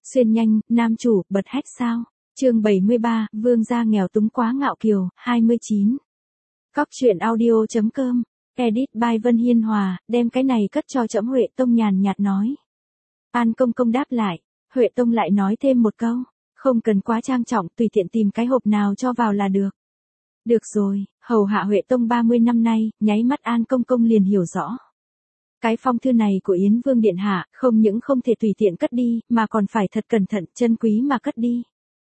Xuyên nhanh, nam chủ, bật hách sao? Chương 73, vương gia nghèo túng quá ngạo kiều, 29. Cóc truyện audio.com, edit by Vân Hiên Hòa, đem cái này cất cho trẫm. Huệ Tông nhàn nhạt nói. An Công Công đáp lại, Huệ Tông lại nói thêm một câu, không cần quá trang trọng, tùy tiện tìm cái hộp nào cho vào là được. Được rồi, hầu hạ Huệ Tông 30 năm nay, nháy mắt An Công Công liền hiểu rõ. Cái phong thư này của Yến Vương Điện Hạ, không những không thể tùy tiện cất đi, mà còn phải thật cẩn thận, chân quý mà cất đi.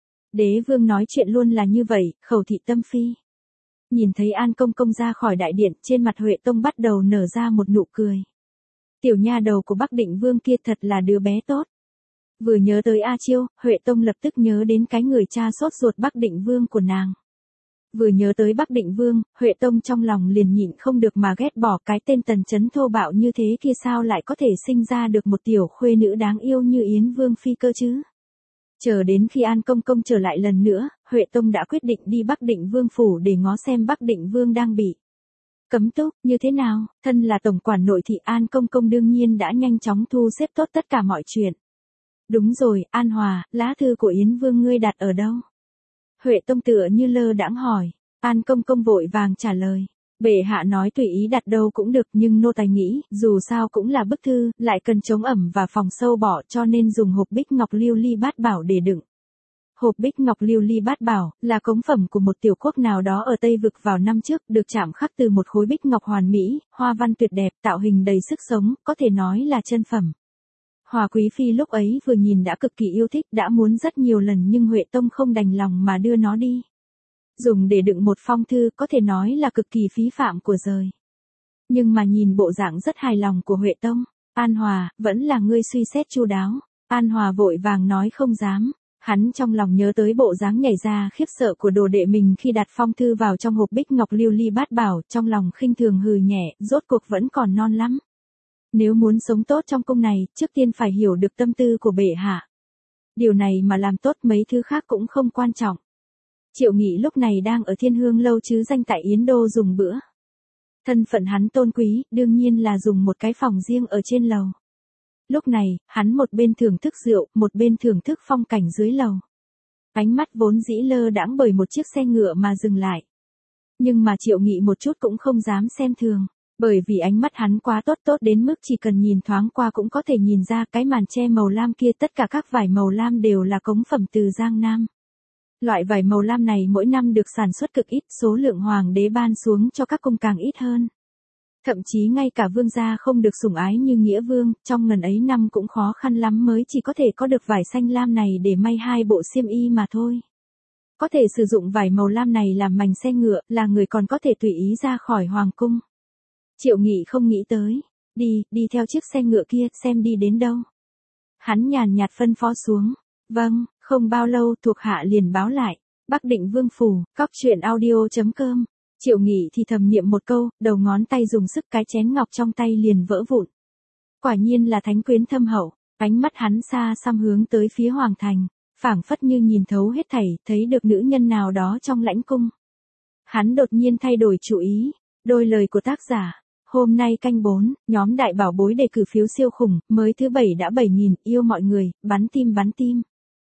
Đế vương nói chuyện luôn là như vậy, khẩu thị tâm phi. Nhìn thấy An Công Công ra khỏi đại điện, trên mặt Huệ Tông bắt đầu nở ra một nụ cười. Tiểu nha đầu của Bắc Định Vương kia thật là đứa bé tốt. Vừa nhớ tới A Chiêu, Huệ Tông lập tức nhớ đến cái người cha sốt ruột Bắc Định Vương của nàng. Vừa nhớ tới Bắc Định Vương, Huệ Tông trong lòng liền nhịn không được mà ghét bỏ cái tên tần chấn thô bạo như thế kia, sao lại có thể sinh ra được một tiểu khuê nữ đáng yêu như Yến Vương phi cơ chứ. Chờ đến khi An Công Công trở lại lần nữa, Huệ Tông đã quyết định đi Bắc Định Vương phủ để ngó xem Bắc Định Vương đang bị cấm túc như thế nào. Thân là tổng quản nội thị, An Công Công đương nhiên đã nhanh chóng thu xếp tốt tất cả mọi chuyện. Đúng rồi, An Hòa, lá thư của Yến Vương ngươi đặt ở đâu? Huệ Tông tựa như lơ đãng hỏi. An Công Công vội vàng trả lời. Bệ hạ nói tùy ý đặt đâu cũng được, nhưng nô tài nghĩ, dù sao cũng là bức thư, lại cần chống ẩm và phòng sâu bỏ, cho nên dùng hộp bích ngọc lưu ly bát bảo để đựng. Hộp bích ngọc lưu ly bát bảo, là cống phẩm của một tiểu quốc nào đó ở Tây Vực vào năm trước, được chạm khắc từ một khối bích ngọc hoàn mỹ, hoa văn tuyệt đẹp, tạo hình đầy sức sống, có thể nói là chân phẩm. Hòa Quý Phi lúc ấy vừa nhìn đã cực kỳ yêu thích, đã muốn rất nhiều lần nhưng Huệ Tông không đành lòng mà đưa nó đi. Dùng để đựng một phong thư có thể nói là cực kỳ phí phạm của rời. Nhưng mà nhìn bộ dạng rất hài lòng của Huệ Tông, An Hòa, vẫn là ngươi suy xét chu đáo. An Hòa vội vàng nói không dám. Hắn trong lòng nhớ tới bộ dáng nhảy ra khiếp sợ của đồ đệ mình khi đặt phong thư vào trong hộp bích ngọc lưu ly bát bảo, trong lòng khinh thường hừ nhẹ, rốt cuộc vẫn còn non lắm. Nếu muốn sống tốt trong cung này, trước tiên phải hiểu được tâm tư của bệ hạ. Điều này mà làm tốt, mấy thứ khác cũng không quan trọng. Triệu Nghị lúc này đang ở Thiên Hương lâu chứ danh tại Yến Đô dùng bữa. Thân phận hắn tôn quý, đương nhiên là dùng một cái phòng riêng ở trên lầu. Lúc này, hắn một bên thưởng thức rượu, một bên thưởng thức phong cảnh dưới lầu. Ánh mắt vốn dĩ lơ đãng bởi một chiếc xe ngựa mà dừng lại. Nhưng mà Triệu Nghị một chút cũng không dám xem thường. Bởi vì ánh mắt hắn quá tốt đến mức chỉ cần nhìn thoáng qua cũng có thể nhìn ra cái màn che màu lam kia, tất cả các vải màu lam đều là cống phẩm từ Giang Nam. Loại vải màu lam này mỗi năm được sản xuất cực ít, số lượng hoàng đế ban xuống cho các cung càng ít hơn. Thậm chí ngay cả vương gia không được sủng ái như Nghĩa Vương, trong ngần ấy năm cũng khó khăn lắm mới chỉ có thể có được vải xanh lam này để may 2 bộ xiêm y mà thôi. Có thể sử dụng vải màu lam này làm mành xe ngựa, là người còn có thể tùy ý ra khỏi hoàng cung. Triệu Nghị không nghĩ tới. Đi theo chiếc xe ngựa kia, xem đi đến đâu. Hắn nhàn nhạt phân phó xuống. Vâng, không bao lâu thuộc hạ liền báo lại. Bắc Định Vương phủ, cóc truyện audio.com. Triệu Nghị thì thầm niệm một câu, đầu ngón tay dùng sức, cái chén ngọc trong tay liền vỡ vụn. Quả nhiên là thánh quyến thâm hậu. Ánh mắt hắn xa xăm hướng tới phía hoàng thành, phảng phất như nhìn thấu hết thảy, thấy được nữ nhân nào đó trong lãnh cung. Hắn đột nhiên thay đổi chủ ý. Đôi lời của tác giả. Hôm nay canh 4, nhóm đại bảo bối đề cử phiếu siêu khủng, mới thứ 7 đã 7.000, yêu mọi người, bắn tim.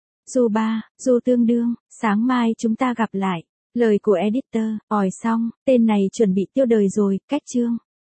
Du 3, du tương đương, sáng mai chúng ta gặp lại. Lời của editor, xong, tên này chuẩn bị tiêu đời rồi, cách chương.